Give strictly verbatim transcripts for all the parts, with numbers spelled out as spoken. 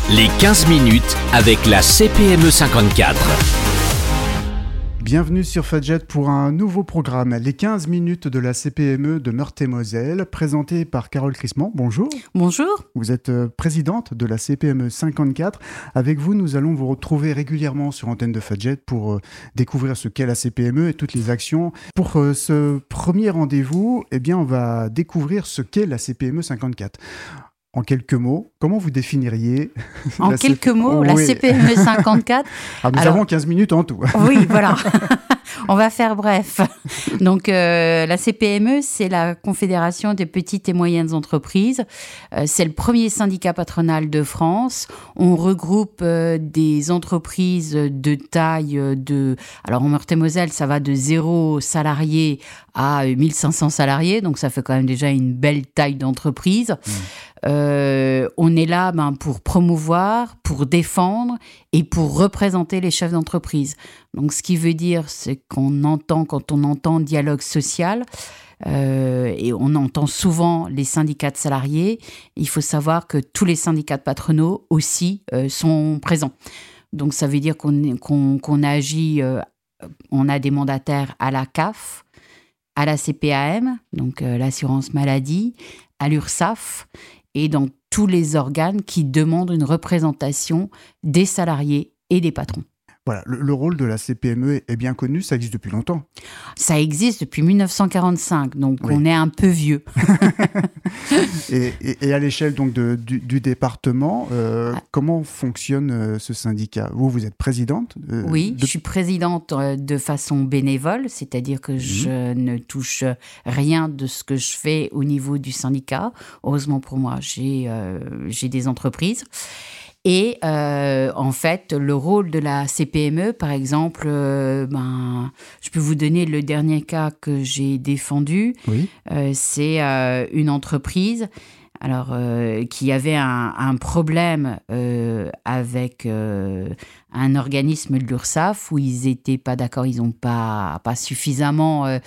Les quinze minutes avec la C P M E cinquante-quatre. Bienvenue sur Fadjet pour un nouveau programme, les quinze minutes de la C P M E de Meurthe-et-Moselle, présenté par Carole Crissement. Bonjour. Bonjour. Vous êtes présidente de la C P M E cinquante-quatre. Avec vous, nous allons vous retrouver régulièrement sur antenne de Fadjet pour découvrir ce qu'est la C P M E et toutes les actions. Pour ce premier rendez-vous, eh bien, on va découvrir ce qu'est la C P M E cinquante-quatre. En quelques mots, comment vous définiriez En la quelques C P... mots, oui. la C P M E cinquante-quatre. Alors, nous Alors, avons quinze minutes en tout. Oui, voilà. On va faire bref. Donc, euh, la C P M E, c'est la Confédération des petites et moyennes entreprises. Euh, c'est le premier syndicat patronal de France. On regroupe euh, des entreprises de taille de... Alors, en Meurthe-et-Moselle, ça va de zéro salarié à mille cinq cents salariés. Donc, ça fait quand même déjà une belle taille d'entreprise. Mmh. Euh, on est là ben, pour promouvoir, pour défendre et pour représenter les chefs d'entreprise. Donc, ce qui veut dire, c'est qu'on entend, quand on entend dialogue social, euh, et on entend souvent les syndicats de salariés, il faut savoir que tous les syndicats patronaux aussi euh, sont présents. Donc, ça veut dire qu'on, qu'on, qu'on agit, euh, on a des mandataires à la C A F, à la C P A M, donc euh, l'assurance maladie, à l'URSSAF, et dans tous les organes qui demandent une représentation des salariés et des patrons. Voilà, le, le rôle de la C P M E est bien connu, ça existe depuis longtemps. Ça existe depuis dix-neuf cent quarante-cinq, donc oui. On est un peu vieux. et, et, et à l'échelle donc de, du, du département, euh, ah. comment fonctionne euh, ce syndicat ? Vous, vous êtes présidente euh, Oui, de... je suis présidente de façon bénévole, c'est-à-dire que mmh. je ne touche rien de ce que je fais au niveau du syndicat. Heureusement pour moi, j'ai, euh, j'ai des entreprises. Et euh, en fait, le rôle de la C P M E, par exemple, euh, ben, je peux vous donner le dernier cas que j'ai défendu. Oui. Euh, c'est euh, une entreprise alors, euh, qui avait un, un problème euh, avec euh, un organisme de l'URSSAF où ils n'étaient pas d'accord, ils n'ont pas, pas suffisamment... Euh,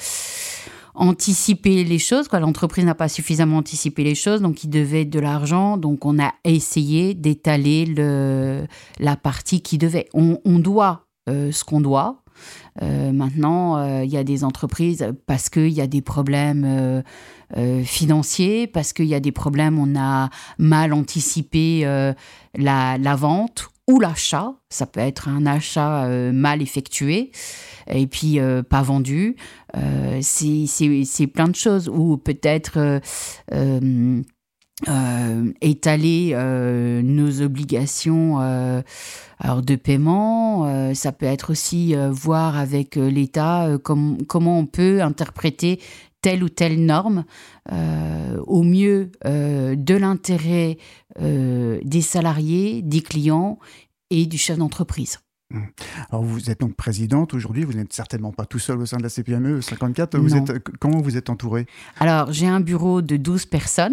anticiper les choses, quoi. L'entreprise n'a pas suffisamment anticipé les choses, donc il devait de l'argent, donc on a essayé d'étaler le, la partie qui devait. On, on doit euh, ce qu'on doit. Euh, maintenant, euh, il y a des entreprises, parce qu'il y a des problèmes euh, euh, financiers, parce qu'il y a des problèmes, on a mal anticipé euh, la, la vente ou l'achat. Ça peut être un achat euh, mal effectué et puis euh, pas vendu. Euh, c'est, c'est, c'est plein de choses. Ou peut-être euh, euh, euh, étaler euh, nos obligations euh, alors de paiement. Euh, ça peut être aussi euh, voir avec euh, l'État euh, com- comment on peut interpréter telle ou telle norme euh, au mieux euh, de l'intérêt euh, des salariés, des clients et du chef d'entreprise. Alors vous êtes donc présidente aujourd'hui, vous n'êtes certainement pas tout seul au sein de la C P M E cinquante-quatre. Non. Vous êtes, comment vous êtes entourée ? Alors j'ai un bureau de douze personnes.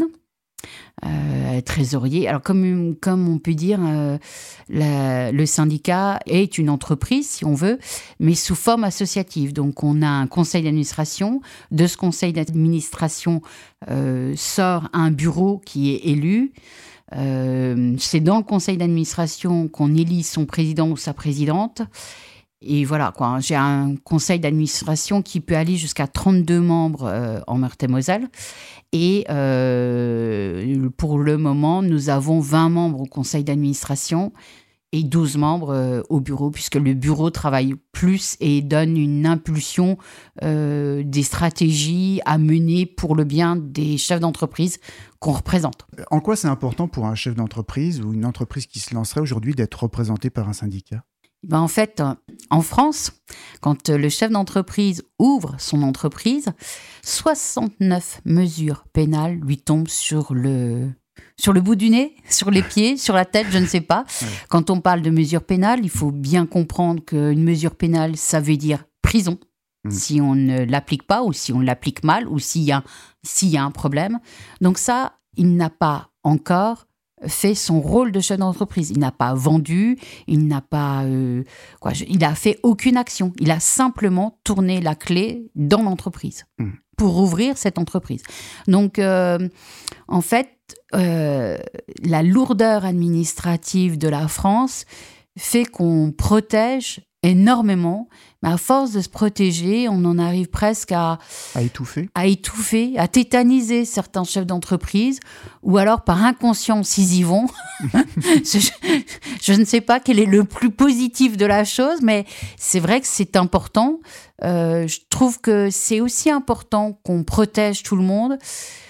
Euh, trésorier. Alors comme, comme on peut dire, euh, la, le syndicat est une entreprise, si on veut, mais sous forme associative. Donc on a un conseil d'administration. De ce conseil d'administration euh, sort un bureau qui est élu. Euh, c'est dans le conseil d'administration qu'on élit son président ou sa présidente. Et voilà, quoi. J'ai un conseil d'administration qui peut aller jusqu'à trente-deux membres euh, en Meurthe-et-Moselle. Et euh, pour le moment, nous avons vingt membres au conseil d'administration et douze membres euh, au bureau, puisque le bureau travaille plus et donne une impulsion euh, des stratégies à mener pour le bien des chefs d'entreprise qu'on représente. En quoi c'est important pour un chef d'entreprise ou une entreprise qui se lancerait aujourd'hui d'être représenté par un syndicat ? Ben en fait, en France, quand le chef d'entreprise ouvre son entreprise, soixante-neuf mesures pénales lui tombent sur le, sur le bout du nez, sur les pieds, sur la tête, je ne sais pas. Ouais. Quand on parle de mesures pénales, il faut bien comprendre qu'une mesure pénale, ça veut dire prison, mmh. si on ne l'applique pas ou si on l'applique mal ou s'il y a, s'il y a un problème. Donc ça, il n'a pas encore fait son rôle de chef d'entreprise. Il n'a pas vendu, il n'a pas... Euh, quoi, il n'a fait aucune action. Il a simplement tourné la clé dans l'entreprise mmh. pour ouvrir cette entreprise. Donc, euh, en fait, euh, la lourdeur administrative de la France fait qu'on protège énormément, mais à force de se protéger, on en arrive presque à, à étouffer, à étouffer, à tétaniser certains chefs d'entreprise, ou alors par inconscience, ils y vont. je, je ne sais pas quel est le plus positif de la chose, mais c'est vrai que c'est important. Euh, je trouve que c'est aussi important qu'on protège tout le monde.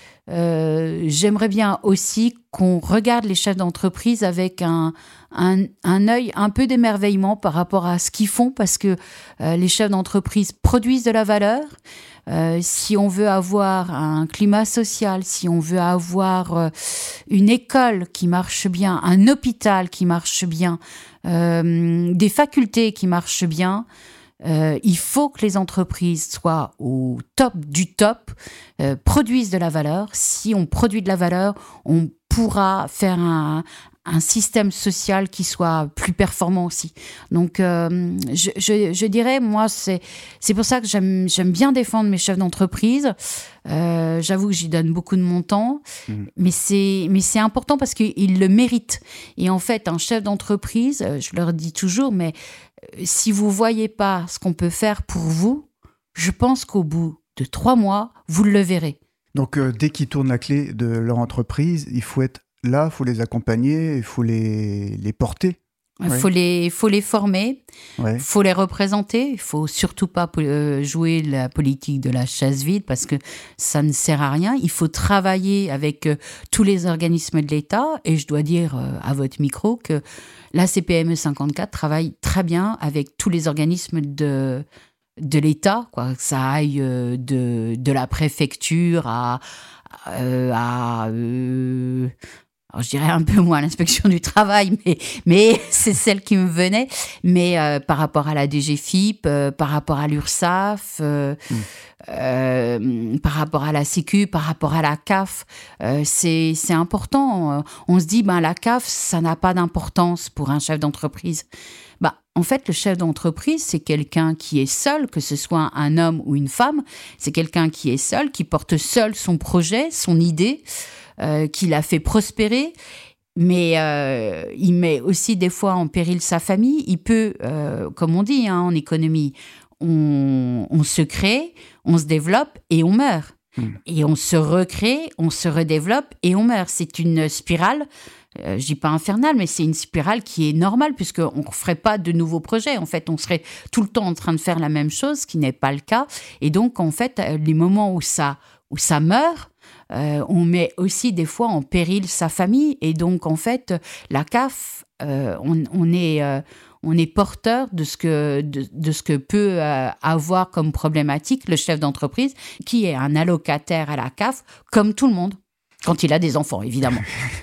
Euh, j'aimerais bien aussi qu'on regarde les chefs d'entreprise avec un, un, un œil un peu d'émerveillement par rapport à ce qu'ils font, parce que euh, les chefs d'entreprise produisent de la valeur. Euh, si on veut avoir un climat social, si on veut avoir euh, une école qui marche bien, un hôpital qui marche bien, euh, des facultés qui marchent bien, Euh, il faut que les entreprises soient au top du top, euh, produisent de la valeur. Si on produit de la valeur, on pourra faire un, un système social qui soit plus performant aussi. Donc, euh, je, je, je dirais, moi, c'est, c'est pour ça que j'aime, j'aime bien défendre mes chefs d'entreprise. Euh, j'avoue que j'y donne beaucoup de mon temps, mmh. mais, c'est, mais c'est important parce qu'ils le méritent. Et en fait, un chef d'entreprise, je leur dis toujours, mais si vous ne voyez pas ce qu'on peut faire pour vous, je pense qu'au bout de trois mois, vous le verrez. Donc, euh, dès qu'ils tournent la clé de leur entreprise, il faut être là, il faut les accompagner, il faut les, les porter. Il ouais. faut, les, faut les former, il ouais. faut les représenter. Il ne faut surtout pas euh, jouer la politique de la chaise vide parce que ça ne sert à rien. Il faut travailler avec euh, tous les organismes de l'État. Et je dois dire euh, à votre micro que la C P M E cinquante-quatre travaille très bien avec tous les organismes de, de l'État, quoi. Que ça aille euh, de, de la préfecture à... Euh, à euh, alors je dirais un peu moins l'inspection du travail, mais, mais c'est celle qui me venait. Mais euh, par rapport à la D G F I P, euh, par rapport à l'URSSAF, euh, mmh. euh, par rapport à la Sécu, par rapport à la C A F, euh, c'est, c'est important. On se dit, ben, la C A F, ça n'a pas d'importance pour un chef d'entreprise. Ben, en fait, le chef d'entreprise, c'est quelqu'un qui est seul, que ce soit un homme ou une femme. C'est quelqu'un qui est seul, qui porte seul son projet, son idée, Euh, qui l'a fait prospérer, mais euh, il met aussi des fois en péril sa famille. Il peut, euh, comme on dit hein, en économie, on, on se crée, on se développe et on meurt. Mmh. Et on se recrée, on se redéveloppe et on meurt. C'est une spirale, euh, je dis pas infernale, mais c'est une spirale qui est normale puisqu'on ne ferait pas de nouveaux projets. En fait, on serait tout le temps en train de faire la même chose, ce qui n'est pas le cas. Et donc, en fait, les moments où ça, où ça meurt, Euh, on met aussi des fois en péril sa famille et donc en fait la C A F euh, on, on est euh, on est porteur de ce que de, de ce que peut euh, avoir comme problématique le chef d'entreprise qui est un allocataire à la C A F comme tout le monde quand il a des enfants évidemment.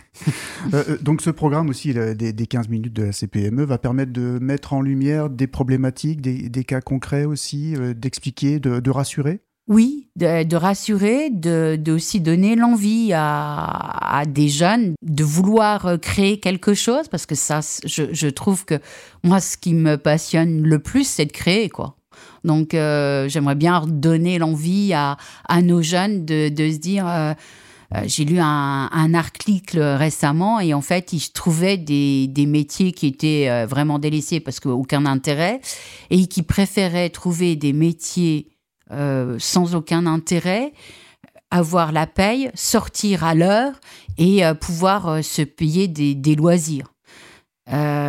euh, donc ce programme aussi le, des, des quinze minutes de la C P M E va permettre de mettre en lumière des problématiques, des, des cas concrets aussi, euh, d'expliquer, de, de rassurer. Oui, de, de rassurer, de, de aussi donner l'envie à, à des jeunes de vouloir créer quelque chose, parce que ça, je, je trouve que moi, ce qui me passionne le plus, c'est de créer, quoi. Donc, euh, j'aimerais bien donner l'envie à, à nos jeunes de, de se dire... Euh, Euh, j'ai lu un, un article récemment et en fait, ils trouvaient des, des métiers qui étaient euh, vraiment délaissés parce qu'aucun intérêt et qui préféraient trouver des métiers euh, sans aucun intérêt, avoir la paye, sortir à l'heure et euh, pouvoir euh, se payer des, des loisirs. Euh,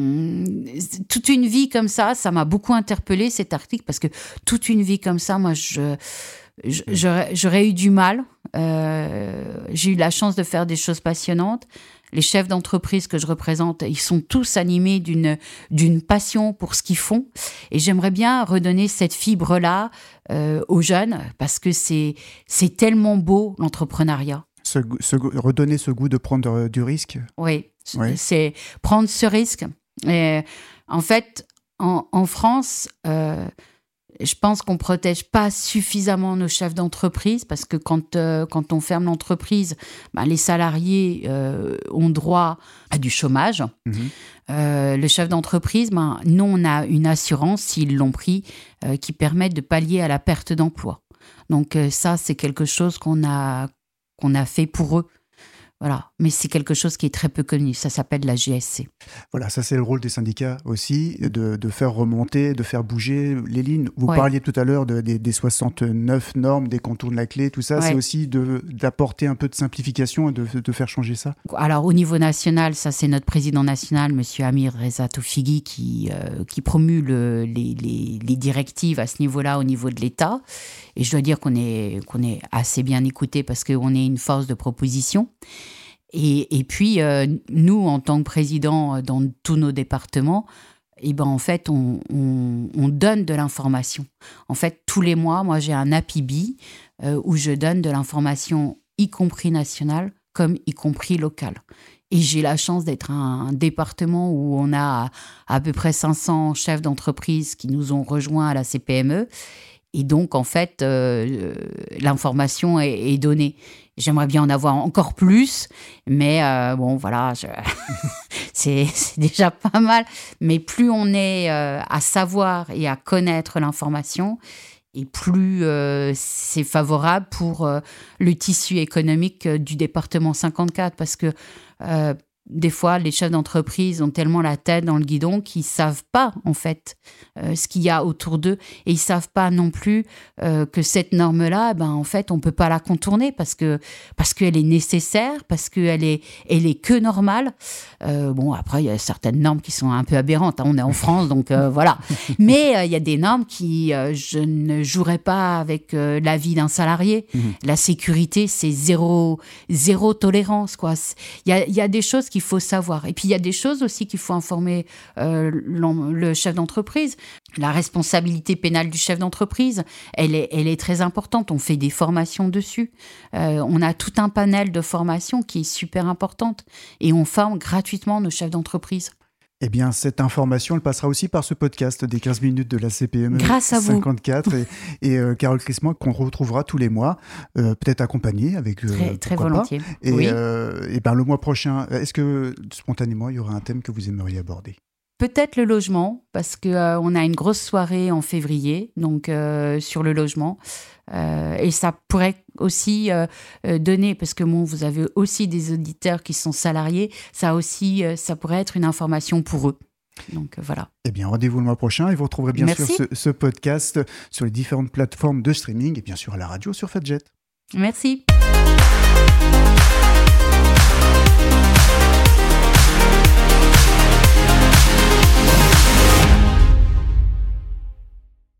toute une vie comme ça, ça m'a beaucoup interpellée cet article parce que toute une vie comme ça, moi, je... J'aurais, j'aurais eu du mal. Euh, j'ai eu la chance de faire des choses passionnantes. Les chefs d'entreprise que je représente, ils sont tous animés d'une, d'une passion pour ce qu'ils font. Et j'aimerais bien redonner cette fibre-là euh, aux jeunes parce que c'est, c'est tellement beau, l'entrepreneuriat. Ce, ce, redonner ce goût de prendre du risque. Oui, oui. C'est prendre ce risque. Et, en fait, en, en France... Euh, Je pense qu'on ne protège pas suffisamment nos chefs d'entreprise parce que quand, euh, quand on ferme l'entreprise, ben, les salariés euh, ont droit à du chômage. Mmh. Euh, le chef d'entreprise, ben, nous, on a une assurance, s'ils l'ont pris, euh, qui permet de pallier à la perte d'emploi. Donc euh, ça, c'est quelque chose qu'on a, qu'on a fait pour eux. Voilà. Mais c'est quelque chose qui est très peu connu. Ça s'appelle la G S C. Voilà, ça c'est le rôle des syndicats aussi, de, de faire remonter, de faire bouger les lignes. Vous ouais. parliez tout à l'heure de, des, des soixante-neuf normes, des contours de la clé, tout ça. Ouais. C'est aussi de, d'apporter un peu de simplification et de, de faire changer ça. Alors au niveau national, ça c'est notre président national, M. Amir Reza Toufighi, qui, euh, qui promue le, les, les, les directives à ce niveau-là, au niveau de l'État. Et je dois dire qu'on est, qu'on est assez bien écouté parce qu'on est une force de proposition. Et, et puis, euh, nous, en tant que président dans tous nos départements, eh ben, en fait, on, on, on donne de l'information. En fait, tous les mois, moi, j'ai un Happy Bee euh, où je donne de l'information, y compris nationale, comme y compris locale. Et j'ai la chance d'être un, un département où on a à, à peu près cinq cents chefs d'entreprise qui nous ont rejoints à la C P M E. Et donc, en fait, euh, l'information est, est donnée. J'aimerais bien en avoir encore plus, mais euh, bon, voilà, je... c'est, c'est déjà pas mal. Mais plus on est euh, à savoir et à connaître l'information, et plus euh, c'est favorable pour euh, le tissu économique du département cinquante-quatre, parce que euh, des fois, les chefs d'entreprise ont tellement la tête dans le guidon qu'ils ne savent pas, en fait, euh, ce qu'il y a autour d'eux. Et ils ne savent pas non plus euh, que cette norme-là, ben, en fait, on ne peut pas la contourner parce que, parce qu'elle est nécessaire, parce qu'elle est, elle est que normale. Euh, bon, après, il y a certaines normes qui sont un peu aberrantes. Hein. On est en France, donc euh, voilà. Mais il euh, y a des normes qui, euh, je ne jouerai pas avec euh, la vie d'un salarié. Mmh. La sécurité, c'est zéro, zéro tolérance, quoi. Il y a, y a des choses qu'il faut savoir. Et puis, il y a des choses aussi qu'il faut informer euh, le chef d'entreprise. La responsabilité pénale du chef d'entreprise, elle est, elle est très importante. On fait des formations dessus. Euh, on a tout un panel de formations qui est super importante. Et on forme gratuitement nos chefs d'entreprise. Eh bien, cette information, elle passera aussi par ce podcast des quinze minutes de la C P M E Grâce à cinquante-quatre vous. et, et euh, Carole Crisman qu'on retrouvera tous les mois, euh, peut-être accompagnée avec euh, très, très volontiers. Pas. Et, oui. euh, et ben le mois prochain, est-ce que spontanément il y aura un thème que vous aimeriez aborder? Peut-être le logement, parce qu'on euh, a une grosse soirée en février, donc euh, sur le logement. Euh, et ça pourrait aussi euh, donner, parce que bon, vous avez aussi des auditeurs qui sont salariés, ça aussi, euh, ça pourrait être une information pour eux. Donc euh, voilà. Eh bien, rendez-vous le mois prochain et vous retrouverez bien Merci. sûr ce, ce podcast sur les différentes plateformes de streaming et bien sûr à la radio sur Fadjet. Merci.